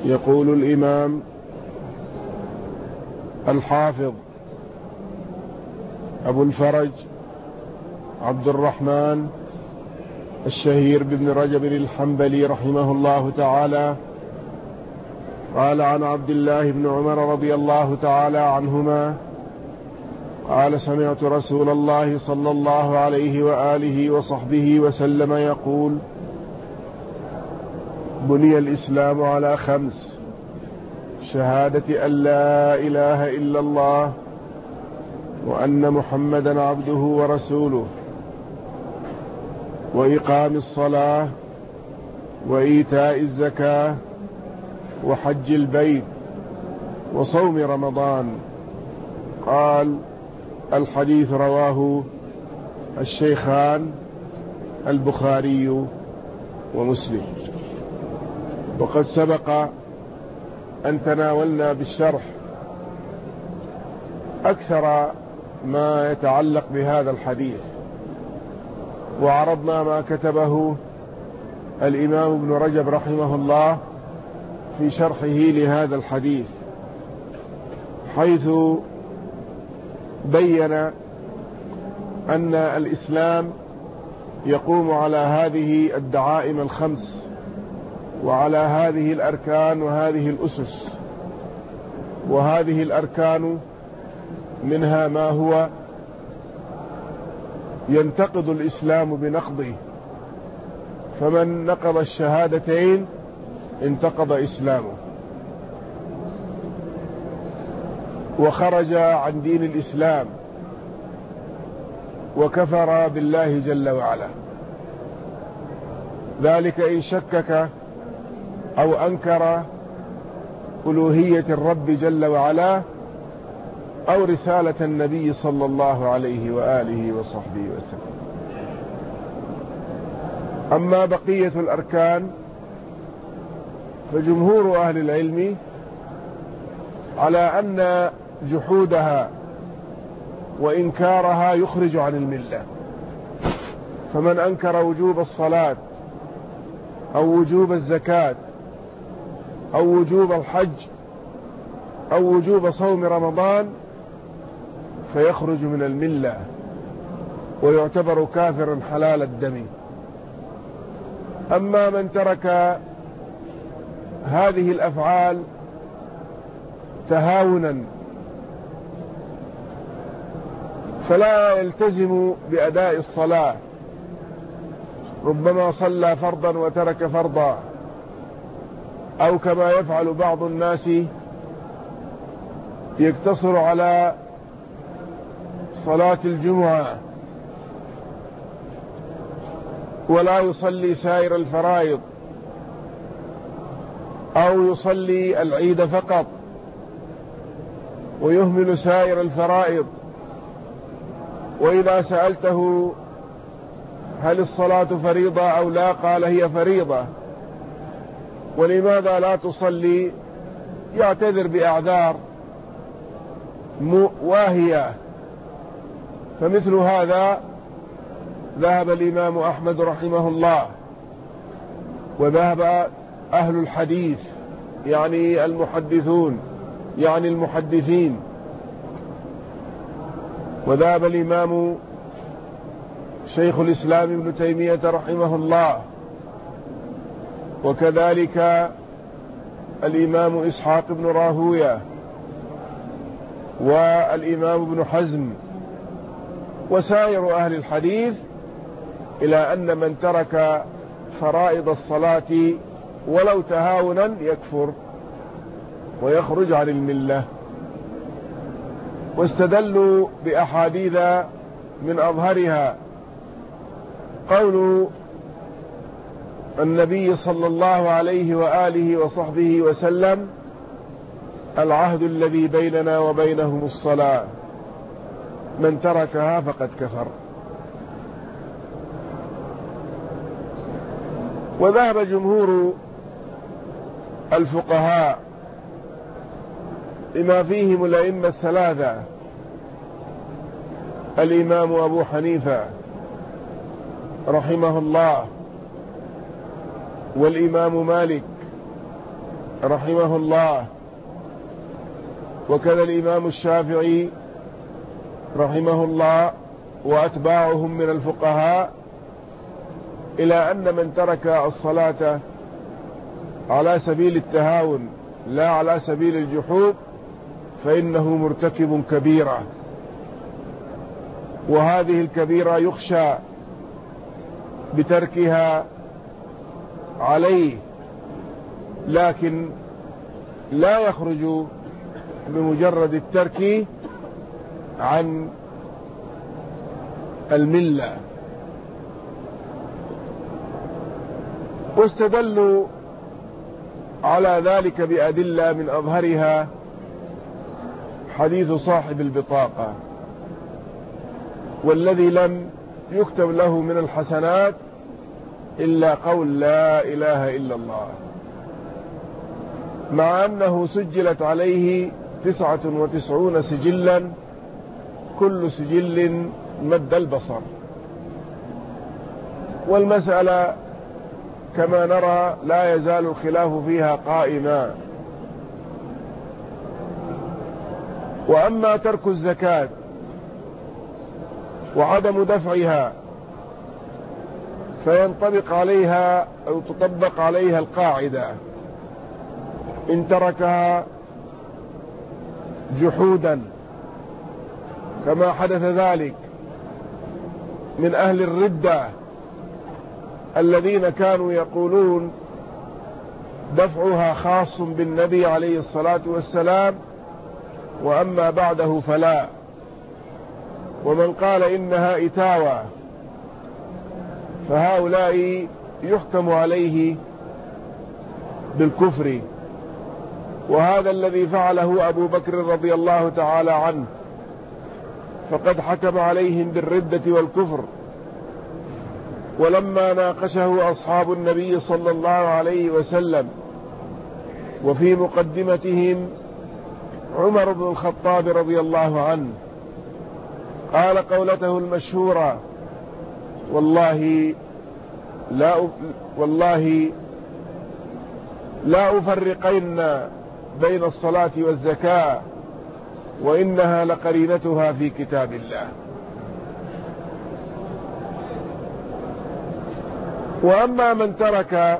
يقول الإمام الحافظ أبو الفرج عبد الرحمن الشهير بن رجب الحنبلي رحمه الله تعالى قال عن عبد الله بن عمر رضي الله تعالى عنهما قال سمعت رسول الله صلى الله عليه وآله وصحبه وسلم يقول بني الإسلام على 5: شهادة أن لا إله إلا الله وأن محمدا عبده ورسوله وإقام الصلاة وإيتاء الزكاة وحج البيت وصوم رمضان. قال: الحديث رواه الشيخان البخاري ومسلم. وقد سبق أن تناولنا بالشرح أكثر ما يتعلق بهذا الحديث، وعرضنا ما كتبه الإمام ابن رجب رحمه الله في شرحه لهذا الحديث، حيث بين أن الإسلام يقوم على هذه الدعائم 5 وعلى هذه الأركان وهذه الأسس. وهذه الأركان منها ما هو ينتقض الإسلام بنقضه، فمن نقض الشهادتين انتقض إسلامه وخرج عن دين الإسلام وكفر بالله جل وعلا. ذلك إن شكك أو أنكر ألوهية الرب جل وعلا أو رسالة النبي صلى الله عليه وآله وصحبه وسلم. أما بقية الأركان فجمهور أهل العلم على أن جحودها وإنكارها يخرج عن الملة. فمن أنكر وجوب الصلاة أو وجوب الزكاة أو وجوب الحج أو وجوب صوم رمضان فيخرج من الملة ويعتبر كافرا حلال الدم. أما من ترك هذه الأفعال تهاونا فلا يلتزم بأداء الصلاة، ربما صلى فرضا وترك فرضا، أو كما يفعل بعض الناس يقتصر على صلاة الجمعة ولا يصلي سائر الفرائض، أو يصلي العيد فقط ويهمل سائر الفرائض. وإذا سألته هل الصلاة فريضة أو لا قال هي فريضة، ولماذا لا تصلي؟ يعتذر بأعذار واهية. فمثل هذا ذهب الإمام أحمد رحمه الله وذهب أهل الحديث يعني المحدثون يعني المحدثين، وذهب الإمام شيخ الإسلام ابن تيمية رحمه الله، وكذلك الإمام إسحاق بن راهوية والإمام ابن حزم وسائر أهل الحديث، إلى أن من ترك فرائض الصلاة ولو تهاونا يكفر ويخرج عن الملة. واستدلوا بأحاديث من أظهرها قول النبي صلى الله عليه وآله وصحبه وسلم: العهد الذي بيننا وبينهم الصلاة، من تركها فقد كفر. وذهب جمهور الفقهاء بما فيهم الأئمة 3: الإمام أبو حنيفة رحمه الله، والإمام مالك، رحمه الله، وكذا الإمام الشافعي رحمه الله وأتباعهم من الفقهاء، إلى أن من ترك الصلاة على سبيل التهاون لا على سبيل الجحود فإنه مرتكب كبيرة، وهذه الكبيرة يخشى بتركها عليه، لكن لا يخرج بمجرد الترك عن الملة. واستدلوا على ذلك بأدلة من أظهرها حديث صاحب البطاقة: والذي لم يكتب له من الحسنات إلا قول لا إله إلا الله، مع أنه سجلت عليه 99 سجلا كل سجل مد البصر. والمسألة كما نرى لا يزال الخلاف فيها قائما. وأما ترك الزكاة وعدم دفعها فينطبق عليها أو تطبق عليها القاعدة: إن تركها جحودا كما حدث ذلك من أهل الردة الذين كانوا يقولون دفعها خاص بالنبي عليه الصلاة والسلام وأما بعده فلا، ومن قال إنها إتاوة، فهؤلاء يحكم عليه بالكفر. وهذا الذي فعله أبو بكر رضي الله تعالى عنه، فقد حكم عليهم بالردة والكفر. ولما ناقشه أصحاب النبي صلى الله عليه وسلم وفي مقدمتهم عمر بن الخطاب رضي الله عنه، قال قولته المشهورة: والله لا أفرقن بين الصلاة والزكاة وإنها لقرينتها في كتاب الله. وأما من ترك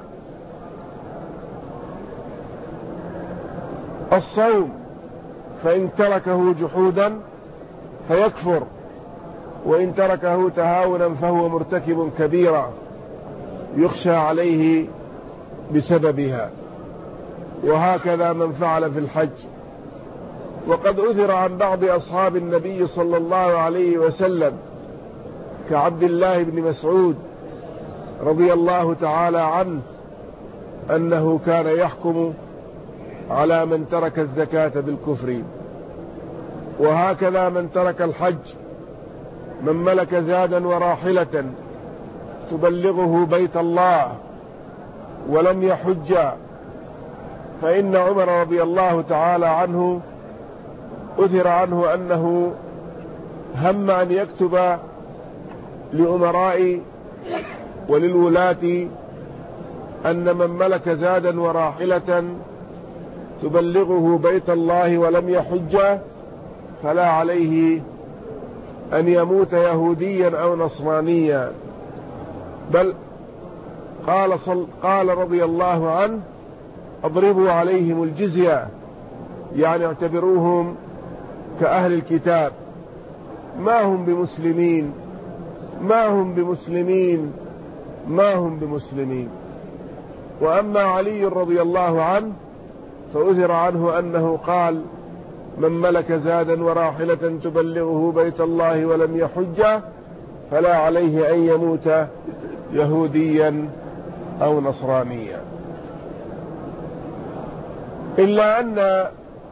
الصوم فإن تركه جحودا فيكفر، وإن تركه تهاونا فهو مرتكب كبيرة يخشى عليه بسببها. وهكذا من فعل في الحج. وقد أثر عن بعض أصحاب النبي صلى الله عليه وسلم كعبد الله بن مسعود رضي الله تعالى عنه أنه كان يحكم على من ترك الزكاة بالكفر. وهكذا من ترك الحج، من ملك زادا وراحلة تبلغه بيت الله ولم يحج، فإن عمر رضي الله تعالى عنه أثر عنه أنه هم أن يكتب لأمراء وللولاة أن من ملك زادا وراحلة تبلغه بيت الله ولم يحج فلا عليه أن يموت يهوديا أو نصرانيا، بل قال رضي الله عنه: اضربوا عليهم الجزية، يعني اعتبروهم كأهل الكتاب، ما هم بمسلمين ما هم بمسلمين ما هم بمسلمين. وأما علي رضي الله عنه فأثر عنه أنه قال: من ملك زادا وراحلة تبلغه بيت الله ولم يحج فلا عليه أن يموت يهوديا أو نصرانيا. إلا أن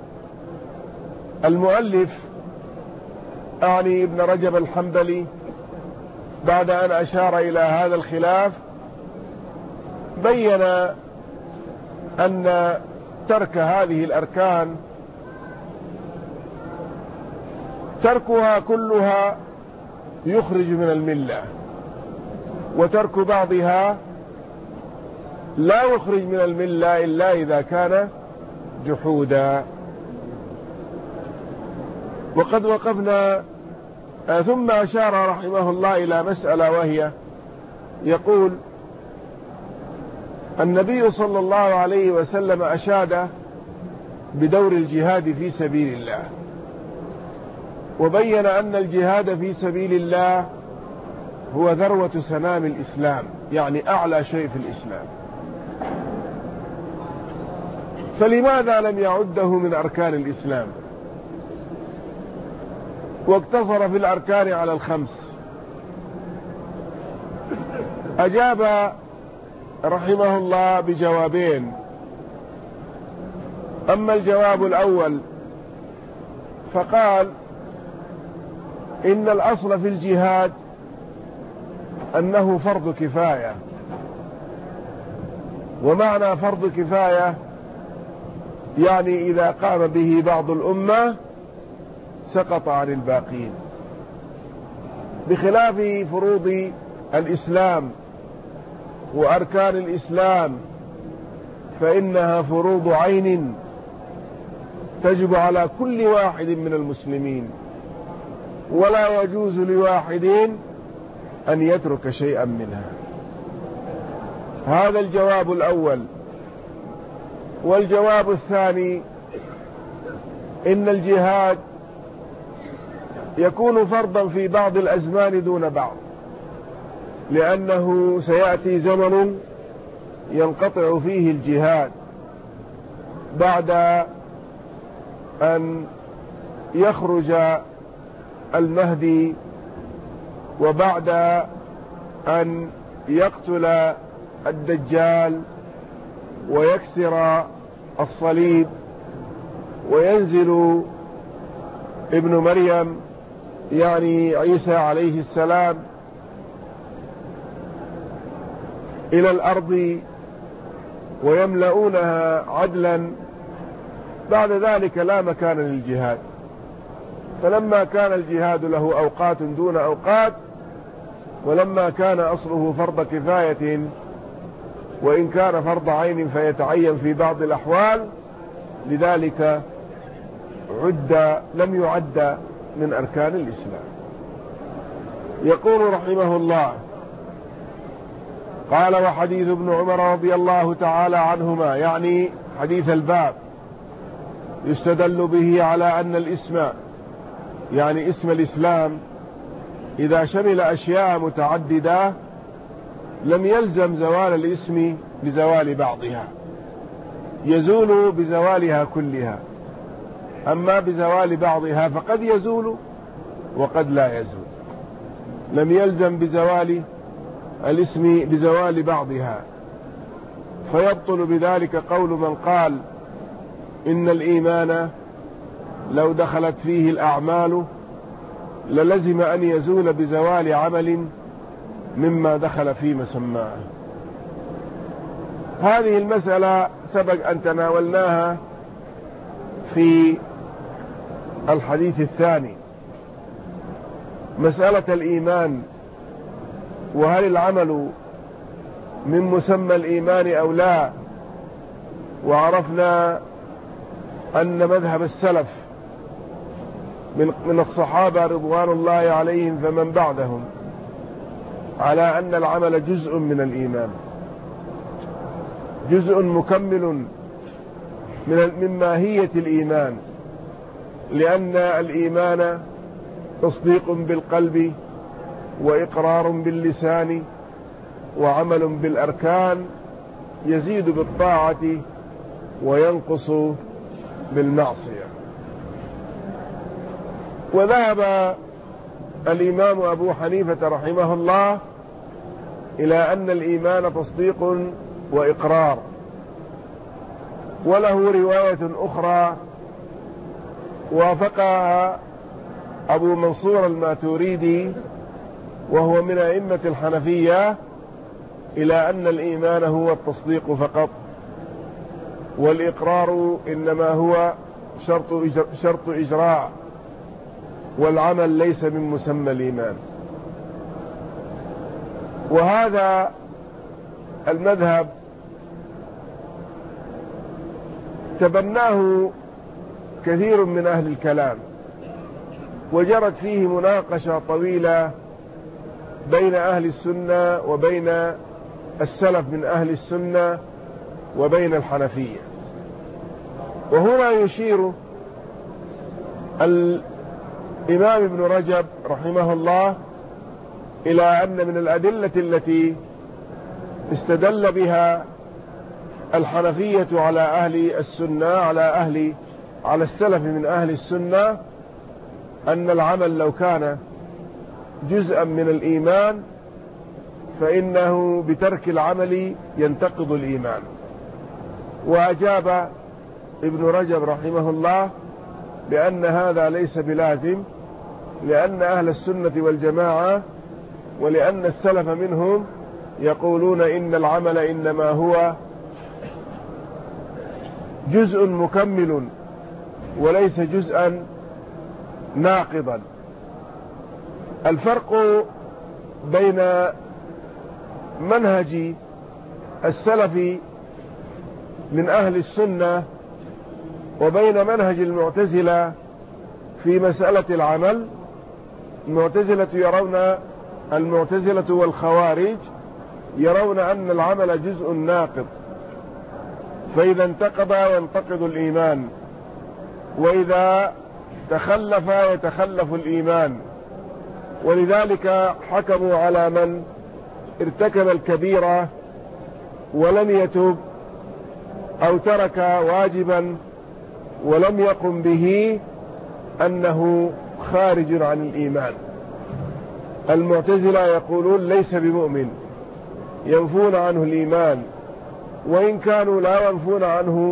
المؤلف أعني ابن رجب الحنبلي بعد أن أشار إلى هذا الخلاف بين أن ترك هذه الأركان تركها كلها يخرج من الملة، وترك بعضها لا يخرج من الملة إلا إذا كان جحودا. وقد وقفنا ثم أشار رحمه الله إلى مسألة، وهي يقول النبي صلى الله عليه وسلم أشاد بدور الجهاد في سبيل الله، وبين أن الجهاد في سبيل الله هو ذروة سنام الإسلام، يعني أعلى شيء في الإسلام. فلماذا لم يعده من أركان الإسلام واقتصر في الأركان على الخمس؟ أجاب رحمه الله بجوابين. أما الجواب الأول فقال إن الأصل في الجهاد أنه فرض كفاية، ومعنى فرض كفاية يعني إذا قام به بعض الأمة سقط عن الباقين، بخلاف فروض الإسلام وأركان الإسلام فإنها فروض عين تجب على كل واحد من المسلمين، ولا يجوز لواحد أن يترك شيئا منها. هذا الجواب الأول. والجواب الثاني إن الجهاد يكون فرضا في بعض الأزمان دون بعض، لأنه سيأتي زمن ينقطع فيه الجهاد بعد أن يخرج المهدي، وبعد أن يقتل الدجال ويكسر الصليب وينزل ابن مريم يعني عيسى عليه السلام إلى الأرض ويملؤونها عدلا. بعد ذلك لا مكان للجهاد. فلما كان الجهاد له أوقات دون أوقات، ولما كان أصله فرض كفاية وإن كان فرض عين فيتعين في بعض الأحوال، لذلك لم يعد من أركان الإسلام. يقول رحمه الله قال وحديث ابن عمر رضي الله تعالى عنهما، يعني حديث الباب، يستدل به على أن الاسم يعني اسم الإسلام إذا شمل أشياء متعددة لم يلزم زوال الاسم بزوال بعضها، يزول بزوالها كلها. أما بزوال بعضها فقد يزول وقد لا يزول. لم يلزم بزوال الاسم بزوال بعضها، فيبطل بذلك قول من قال إن الإيمان لو دخلت فيه الأعمال للزم أن يزول بزوال عمل مما دخل في مسماه. هذه المسألة سبق أن تناولناها في الحديث الثاني، مسألة الإيمان، وهل العمل من مسمى الإيمان أو لا. وعرفنا أن مذهب السلف من الصحابة رضوان الله عليهم فمن بعدهم على أن العمل جزء من الإيمان، جزء مكمل من ماهية الإيمان، لأن الإيمان تصديق بالقلب وإقرار باللسان وعمل بالأركان، يزيد بالطاعة وينقص بالمعصية. وذهب الإمام أبو حنيفة رحمه الله إلى أن الإيمان تصديق وإقرار. وله رواية أخرى وافقها أبو منصور الماتوريدي وهو من أئمة الحنفية إلى أن الإيمان هو التصديق فقط، والإقرار إنما هو شرط إجراء، والعمل ليس من مسمى الإيمان. وهذا المذهب تبناه كثير من أهل الكلام، وجرت فيه مناقشة طويلة بين أهل السنة وبين السلف من أهل السنة وبين الحنفية. وهنا يشير الإمام ابن رجب رحمه الله إلى أن من الأدلة التي استدل بها الحنفية على أهل السنة على السلف من أهل السنة أن العمل لو كان جزءا من الإيمان فإنه بترك العمل ينتقض الإيمان. وأجاب ابن رجب رحمه الله بأن هذا ليس بلازم، لأن أهل السنة والجماعة ولأن السلف منهم يقولون إن العمل إنما هو جزء مكمل وليس جزءا ناقضا. الفرق بين منهج السلف من أهل السنة وبين منهج المعتزلة في مسألة العمل، المعتزلة والخوارج يرون أن العمل جزء ناقض، فإذا انتقض ينتقض الإيمان، وإذا تخلف يتخلف الإيمان. ولذلك حكموا على من ارتكب الكبيرة ولم يتب أو ترك واجبا ولم يقم به أنه خارج عن الإيمان. المعتزلة يقولون ليس بمؤمن، ينفون عنه الإيمان، وإن كانوا لا ينفون عنه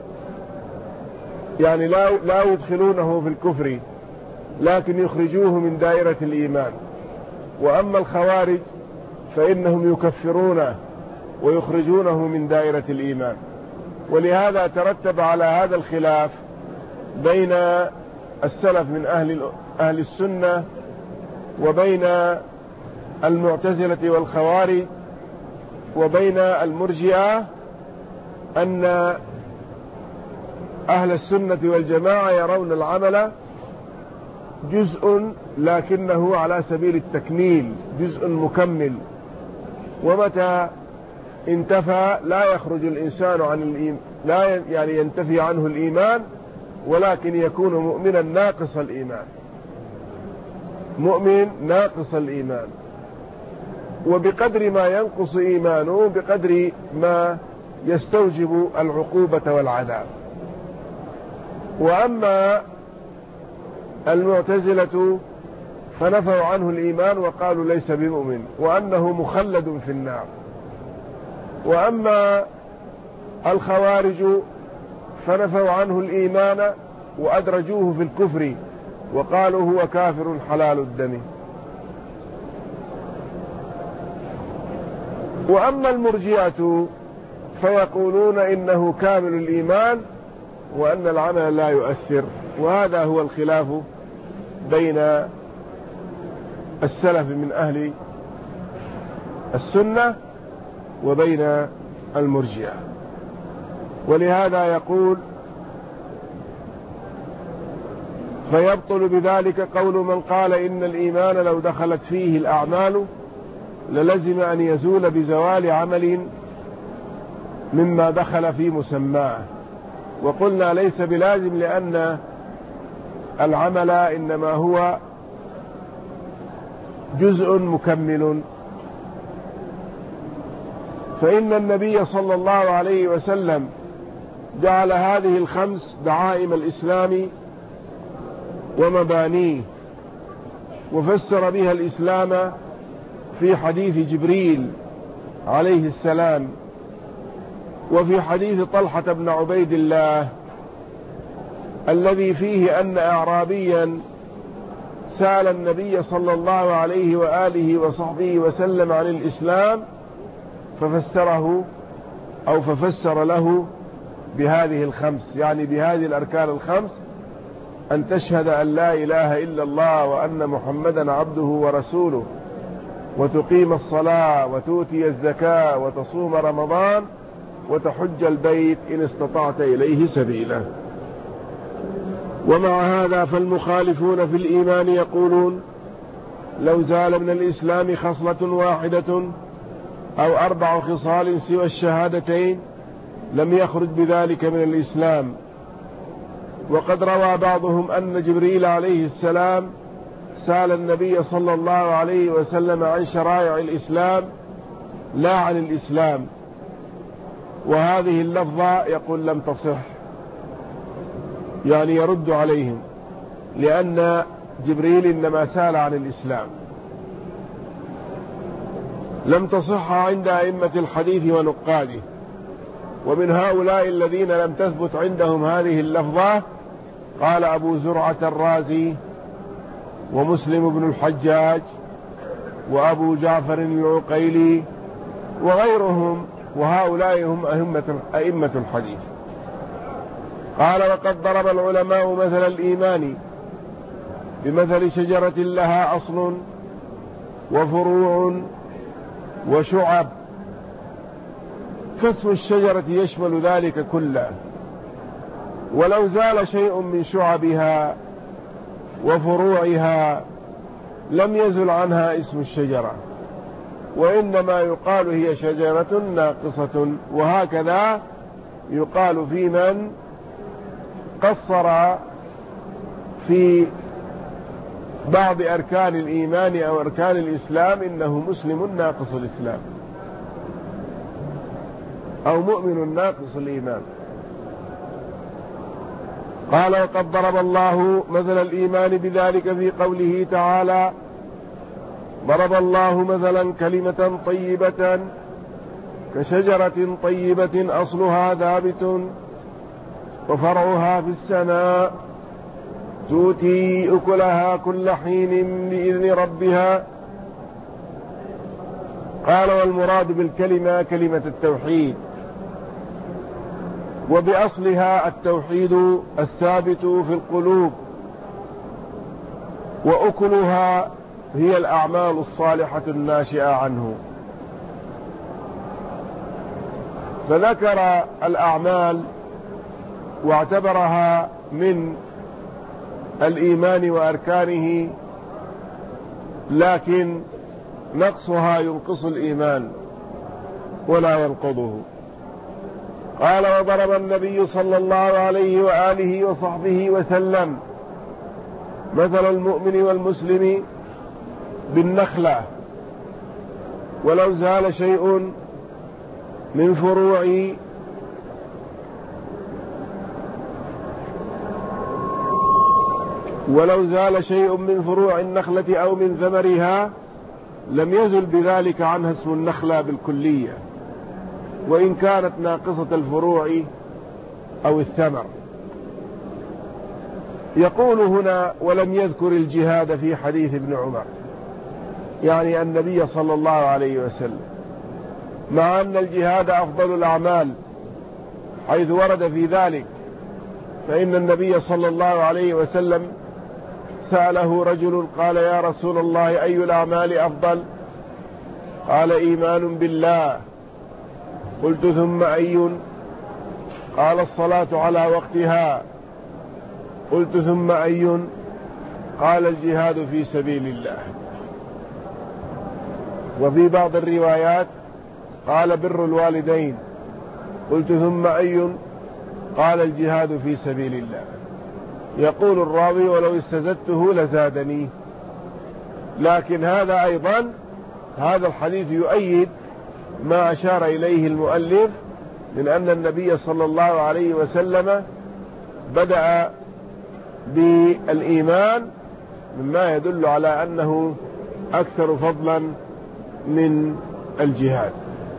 يعني لا يدخلونه في الكفر، لكن يخرجوه من دائرة الإيمان. وأما الخوارج فإنهم يكفرونه ويخرجونه من دائرة الإيمان. ولهذا ترتب على هذا الخلاف بين السلف من أهل السنة وبين المعتزلة والخوارج وبين المرجئة أن أهل السنة والجماعة يرون العمل جزء لكنه على سبيل التكميل، جزء مكمل، ومتى انتفى لا يخرج الإنسان عن الإيمان، لا يعني ينتفي عنه الإيمان، ولكن يكون مؤمنا ناقص الإيمان، مؤمن ناقص الإيمان، وبقدر ما ينقص إيمانه بقدر ما يستوجب العقوبة والعذاب. وأما المعتزلة فنفوا عنه الإيمان وقالوا ليس بمؤمن وأنه مخلد في النار. وأما الخوارج فنفوا عنه الإيمان وأدرجوه في الكفر وقالوا هو كافر حلال الدم. وأما المرجئة فيقولون إنه كامل الإيمان وأن العمل لا يؤثر. وهذا هو الخلاف بين السلف من أهل السنة وبين المرجئة. ولهذا يقول فيبطل بذلك قول من قال إن الإيمان لو دخلت فيه الأعمال للزم أن يزول بزوال عمل مما دخل في مسماه. وقلنا ليس بلازم، لأن العمل إنما هو جزء مكمل. فإن النبي صلى الله عليه وسلم جعل هذه الخمس دعائم الإسلام ومبانيه، وفسر بها الإسلام في حديث جبريل عليه السلام، وفي حديث طلحة بن عبيد الله الذي فيه أن أعرابيا سأل النبي صلى الله عليه وآله وصحبه وسلم عن الإسلام ففسر له بهذه الخمس، يعني بهذه الأركان الخمس: أن تشهد أن لا إله إلا الله وأن محمدا عبده ورسوله، وتقيم الصلاة وتؤتي الزكاة وتصوم رمضان وتحج البيت إن استطعت إليه سبيلا. ومع هذا فالمخالفون في الإيمان يقولون لو زال من الإسلام خصلة واحدة أو 4 خصال سوى الشهادتين لم يخرج بذلك من الإسلام. وقد روى بعضهم أن جبريل عليه السلام سأل النبي صلى الله عليه وسلم عن شرائع الإسلام لا عن الإسلام، وهذه اللفظة يقول لم تصح، يعني يرد عليهم، لأن جبريل إنما سأل عن الإسلام. لم تصح عند أئمة الحديث ونقاده. ومن هؤلاء الذين لم تثبت عندهم هذه اللفظة قال أبو زرعة الرازي ومسلم بن الحجاج وأبو جعفر العقيلي وغيرهم، وهؤلاء هم أئمة الحديث. قال وقد ضرب العلماء مثل الإيمان بمثل شجرة لها أصل وفروع وشعب، فاسم الشجرة يشمل ذلك كله، ولو زال شيء من شعبها وفروعها لم يزل عنها اسم الشجرة، وإنما يقال هي شجرة ناقصة. وهكذا يقال في من قصر في بعض أركان الإيمان أو أركان الإسلام إنه مسلم ناقص الإسلام أو مؤمن ناقص الإيمان. قال وقد ضرب الله مثل الإيمان بذلك في قوله تعالى ضرب الله مثلا كلمة طيبة كشجرة طيبة أصلها ثابت وفرعها في السماء تؤتي أكلها كل حين بإذن ربها. قال والمراد بالكلمة كلمة التوحيد، وبأصلها التوحيد الثابت في القلوب، وأكلها هي الأعمال الصالحة الناشئة عنه. فذكر الأعمال واعتبرها من الإيمان وأركانه، لكن نقصها ينقص الإيمان ولا ينقضه. قال وضرب النبي صلى الله عليه وآله وصحبه وسلم مثل المؤمن والمسلم بالنخلة، ولو زال شيء من فروع النخلة أو من ثمرها لم يزل بذلك عنها اسم النخلة بالكلية، وإن كانت ناقصة الفروع أو الثمر. يقول هنا ولم يذكر الجهاد في حديث ابن عمر، يعني النبي صلى الله عليه وسلم، مع أن الجهاد أفضل الأعمال حيث ورد في ذلك. فإن النبي صلى الله عليه وسلم سأله رجل قال يا رسول الله أي الأعمال أفضل؟ قال إيمان بالله. قلت ثم أي؟ قال الصلاة على وقتها. قلت ثم أي؟ قال الجهاد في سبيل الله. وفي بعض الروايات قال بر الوالدين. قلت ثم أي؟ قال الجهاد في سبيل الله. يقول الراوي ولو استزدته لزادني. لكن هذا أيضا هذا الحديث يؤيد ما أشار إليه المؤلف من أن النبي صلى الله عليه وسلم بدأ بالإيمان، مما يدل على أنه أكثر فضلا من الجهاد.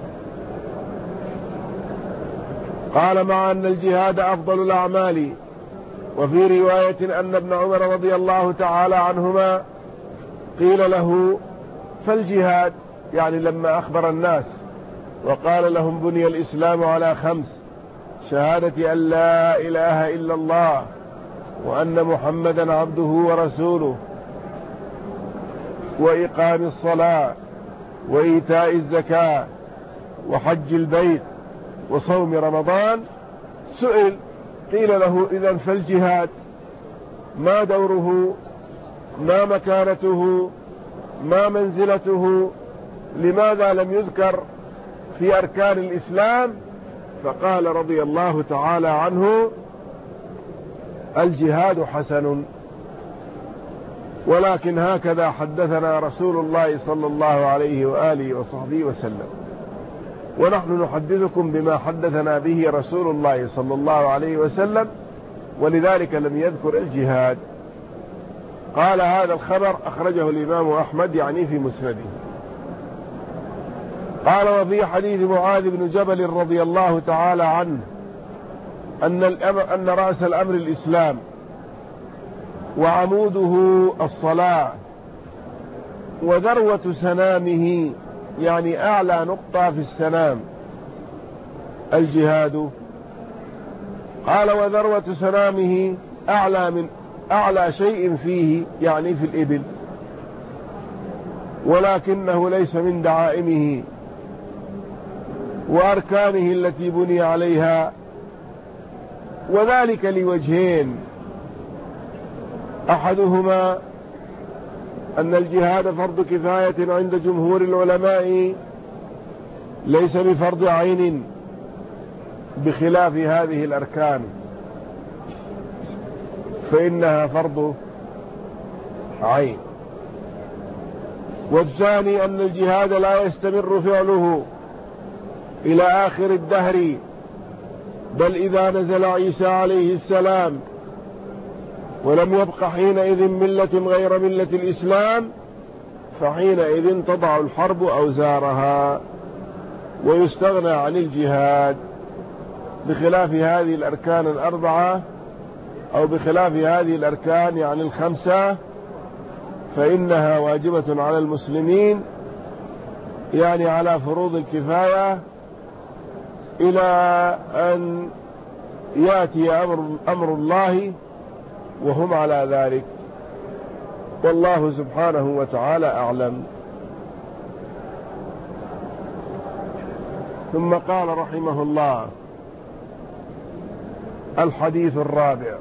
قال مع أن الجهاد أفضل الأعمال. وفي رواية أن ابن عمر رضي الله تعالى عنهما قيل له فالجهاد، يعني لما أخبر الناس وقال لهم بني الإسلام على 5: شهادة أن لا إله إلا الله وأن محمدا عبده ورسوله وإقام الصلاة وإيتاء الزكاة وحج البيت. وصوم رمضان سئل قيل له إذن فالجهاد ما دوره ما مكانته ما منزلته لماذا لم يذكر في أركان الإسلام؟ فقال رضي الله تعالى عنه الجهاد حسن، ولكن هكذا حدثنا رسول الله صلى الله عليه وآله وصحبه وسلم، ونحن نحدثكم بما حدثنا به رسول الله صلى الله عليه وسلم، ولذلك لم يذكر الجهاد. قال هذا الخبر أخرجه الإمام أحمد يعني في مسنده. قال وفي حديث معاذ بن جبل رضي الله تعالى عنه أن رأس الأمر الإسلام وعموده الصلاة وذروة سنامه يعني أعلى نقطة في السنام الجهاد. قال وذروة سنامه أعلى شيء فيه يعني في الإبل، ولكنه ليس من دعائمه وأركانه التي بني عليها، وذلك لوجهين: أحدهما أن الجهاد فرض كفاية عند جمهور العلماء ليس بفرض عين بخلاف هذه الأركان فإنها فرض عين. والثاني أن الجهاد لا يستمر فعله إلى آخر الدهر، بل إذا نزل عيسى عليه السلام ولم يبق حينئذ ملة غير ملة الإسلام فحينئذ تضع الحرب أوزارها ويستغنى عن الجهاد، بخلاف هذه الأركان الأربعة أو بخلاف هذه الأركان يعني الخمسة فإنها واجبة على المسلمين، يعني على فروض الكفاية إلى أن يأتي أمر الله وهم على ذلك، والله سبحانه وتعالى أعلم. ثم قال رحمه الله الحديث الرابع.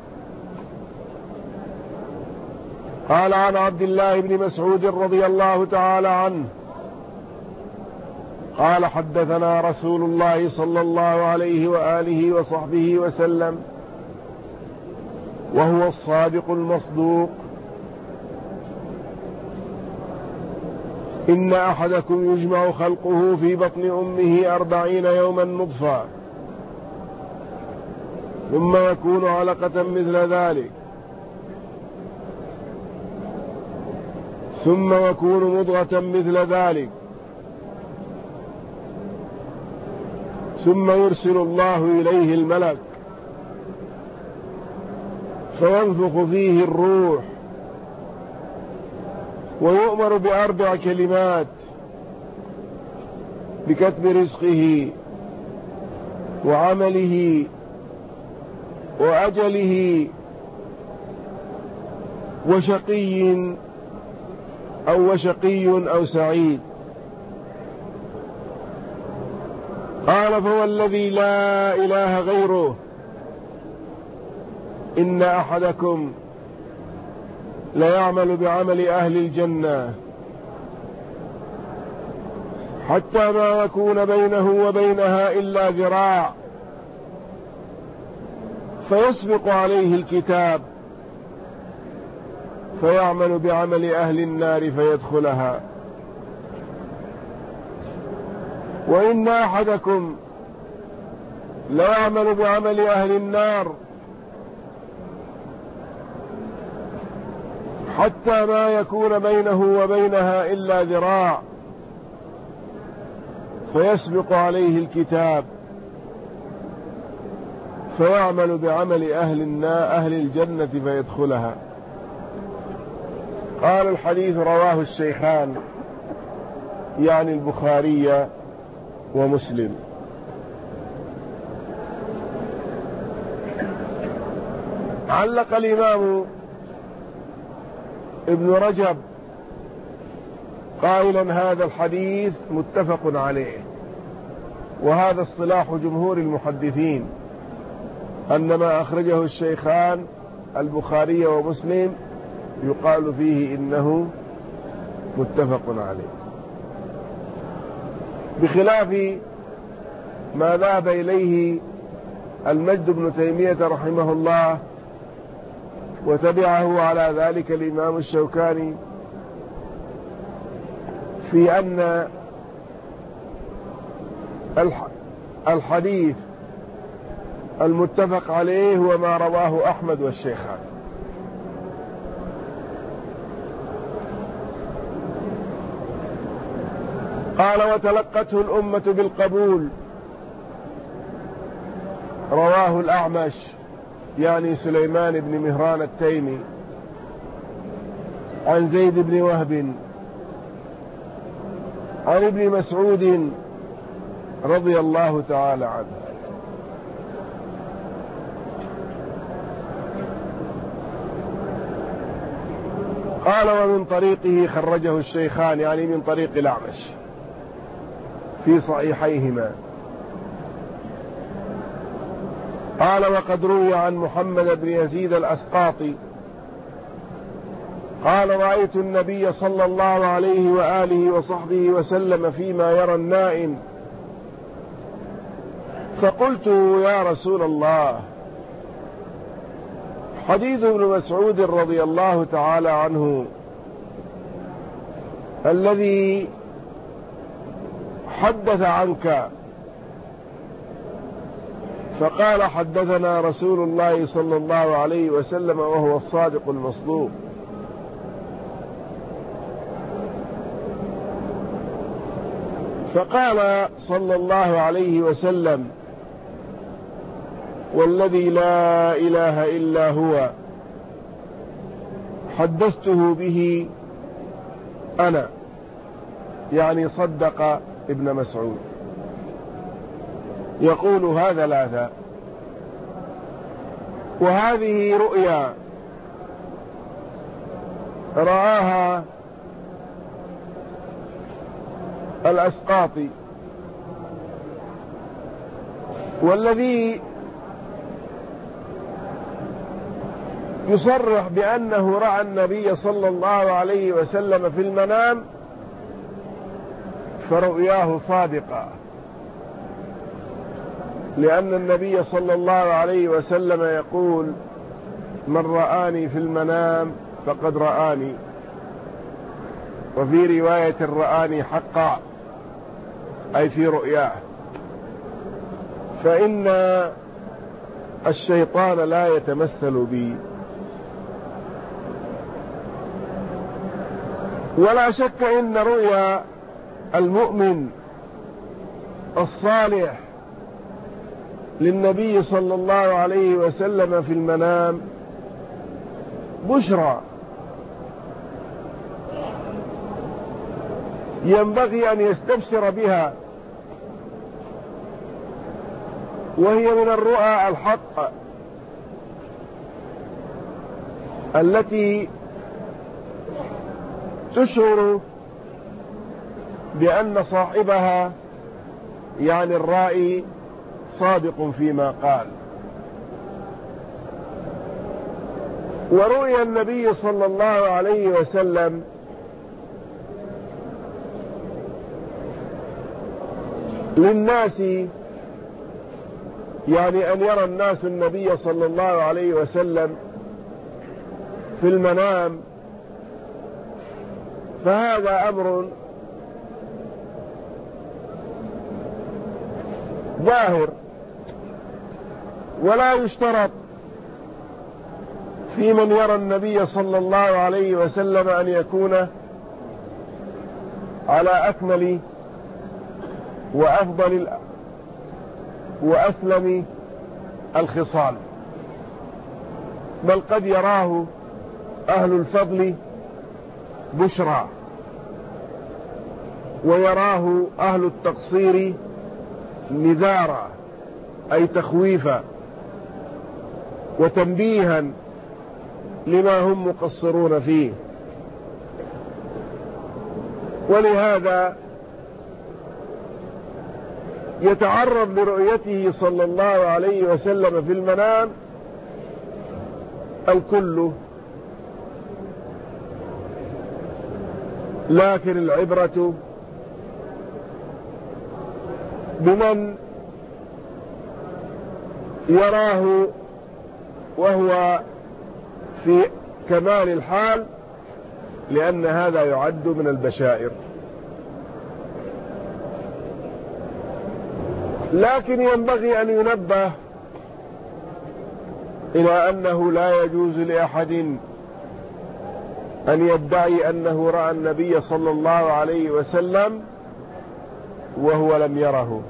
قال عن عبد الله بن مسعود رضي الله تعالى عنه قال حدثنا رسول الله صلى الله عليه وآله وصحبه وسلم وهو الصادق المصدوق: إن أحدكم يجمع خلقه في بطن أمه 40 يوما نطفة ثم يكون علقة مثل ذلك ثم يكون مضغة مثل ذلك ثم يرسل الله إليه الملك فينفخ فيه الروح ويؤمر ب4 كلمات: بكتب رزقه وعمله وأجله وشقي أو سعيد. قال فوالذي لا إله غيره إن أحدكم ليعمل بعمل أهل الجنة حتى ما يكون بينه وبينها إلا ذراع فيسبق عليه الكتاب فيعمل بعمل أهل النار فيدخلها. وإن أحدكم ليعمل بعمل أهل النار حتى ما يكون بينه وبينها إلا ذراع فيسبق عليه الكتاب فيعمل بعمل أهل الجنة فيدخلها. قال الحديث رواه الشيخان يعني البخاري ومسلم. علق الإمام ابن رجب قائلا هذا الحديث متفق عليه، وهذا اصطلاح جمهور المحدثين، أن ما أخرجه الشيخان البخاري ومسلم يقال فيه إنه متفق عليه، بخلاف ما ذهب إليه المجد بن تيمية رحمه الله، وتبعه على ذلك الإمام الشوكاني، في أن الحديث المتفق عليه هو ما رواه أحمد والشيخان. قال وتلقته الأمة بالقبول، رواه الأعمش يعني سليمان بن مهران التيمي عن زيد بن وهب عن ابن مسعود رضي الله تعالى عنه. قال ومن طريقه خرجه الشيخان يعني من طريق الأعمش في صحيحيهما. قال وقد روي عن محمد بن يزيد الأسقاطي قال رأيت النبي صلى الله عليه وآله وصحبه وسلم فيما يرى النائم، فقلت يا رسول الله. حديث ابن مسعود رضي الله تعالى عنه الذي حدث عنك فقال حدثنا رسول الله صلى الله عليه وسلم وهو الصادق المصدوق. فقال صلى الله عليه وسلم والذي لا إله إلا هو حدثته به أنا، يعني صدق ابن مسعود، يقول هذا لا ذا. وهذه رؤيا رآها الأسقاطي، والذي يصرح بأنه رأى النبي صلى الله عليه وسلم في المنام فرؤياه صادقة، لأن النبي صلى الله عليه وسلم يقول من رآني في المنام فقد رآني، وفي رواية رآني حقا أي في رؤياه، فإن الشيطان لا يتمثل بي. ولا شك إن رؤيا المؤمن الصالح للنبي صلى الله عليه وسلم في المنام بشرى، ينبغي أن يستبشر بها، وهي من الرؤى الحق التي تشعر بأن صاحبها يعني الرائي صادق فيما قال. ورؤيا النبي صلى الله عليه وسلم للناس يعني أن يرى الناس النبي صلى الله عليه وسلم في المنام، فهذا أمر ظاهر، ولا يشترط في من يرى النبي صلى الله عليه وسلم أن يكون على أكمل وأفضل وأسلم الخصال، بل قد يراه أهل الفضل بشرى، ويراه أهل التقصير نذارا أي تخويفا وتنبيها لما هم مقصرون فيه. يتعرض لرؤيته صلى الله عليه وسلم في المنام الكل، لكن العبرة بمن يراه وهو في كمال الحال، لأن هذا يعد من البشائر. لكن ينبغي أن ينبه إلى أنه لا يجوز لأحد أن يدعي أنه رأى النبي صلى الله عليه وسلم وهو لم يره،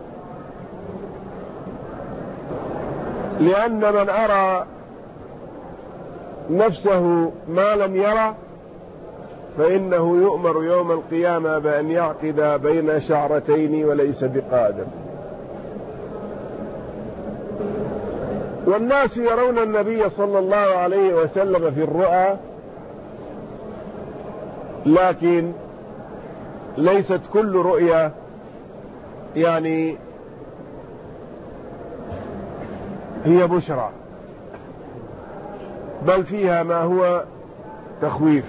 لأن من أرى نفسه ما لم يرى فإنه يؤمر يوم القيامة بأن يعقد بين شعرتين وليس بقادر. والناس يرون النبي صلى الله عليه وسلم في الرؤى، لكن ليست كل رؤيا يعني هي بشرى، بل فيها ما هو تخويف.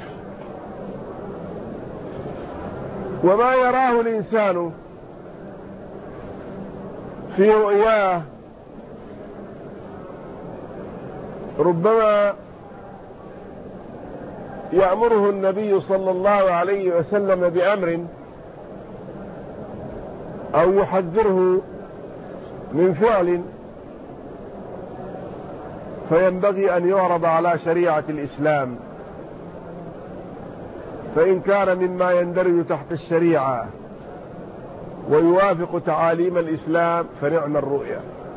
وما يراه الإنسان في رؤياه ربما يأمره النبي صلى الله عليه وسلم بأمر أو يحذره من فعل، فينبغي أن يعرض على شريعة الإسلام، فإن كان مما يندرج تحت الشريعة ويوافق تعاليم الإسلام فنعم الرؤيا.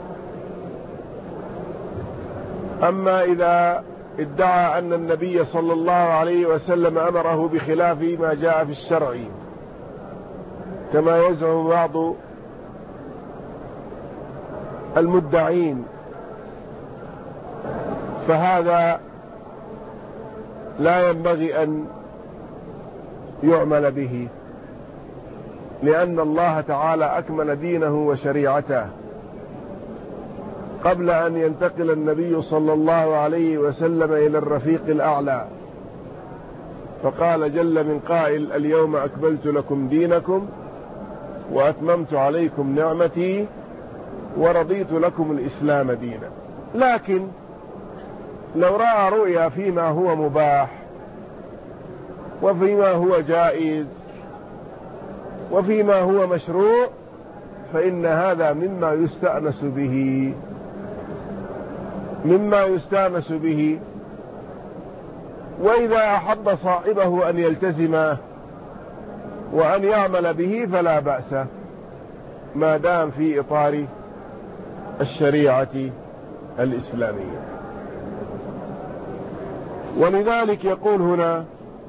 أما إذا ادعى أن النبي صلى الله عليه وسلم أمره بخلاف ما جاء في الشرع كما يزعم بعض المدعين، فهذا لا ينبغي أن يعمل به، لأن الله تعالى أكمل دينه وشريعته قبل أن ينتقل النبي صلى الله عليه وسلم إلى الرفيق الأعلى، فقال جل من قائل: اليوم أكملت لكم دينكم وأتممت عليكم نعمتي ورضيت لكم الإسلام دينا. لكن لو رأى رؤيا فيما هو مباح وفيما هو جائز وفيما هو مشروع فإن هذا مما يستأنس به، وإذا أحب صاحبه أن يلتزمه وأن يعمل به فلا بأس، ما دام في إطار الشريعة الإسلامية. ولذلك يقول هنا: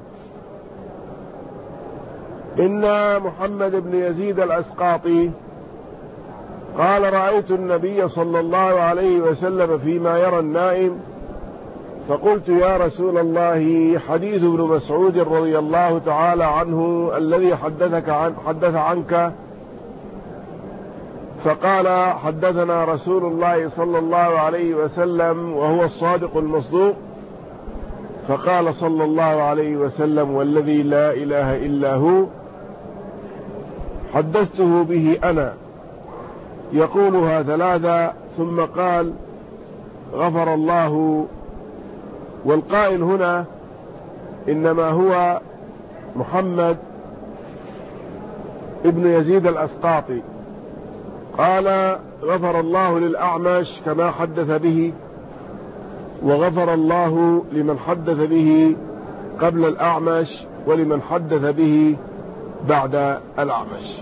إن محمد بن يزيد الأسقاطي قال: رأيت النبي صلى الله عليه وسلم فيما يرى النائم، فقلت: يا رسول الله، حديث ابن مسعود رضي الله تعالى عنه الذي حدث عنك؟ فقال: حدثنا رسول الله صلى الله عليه وسلم وهو الصادق المصدوق. فقال صلى الله عليه وسلم: والذي لا إله إلا هو حدثته به أنا، يقولها ثلاثة، ثم قال: غفر الله. والقائل هنا إنما هو محمد ابن يزيد الأسقاطي. قال: غفر الله للأعمش كما حدث به، وغفر الله لمن حدث به قبل الأعمش ولمن حدث به بعد الأعمش.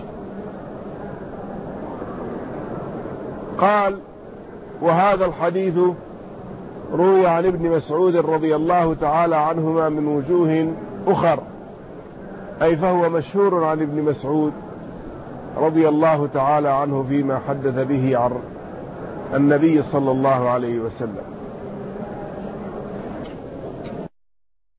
قال: وهذا الحديث روي عن ابن مسعود رضي الله تعالى عنهما من وجوه أخر، أي فهو مشهور عن ابن مسعود رضي الله تعالى عنه فيما حدث به عن النبي صلى الله عليه وسلم.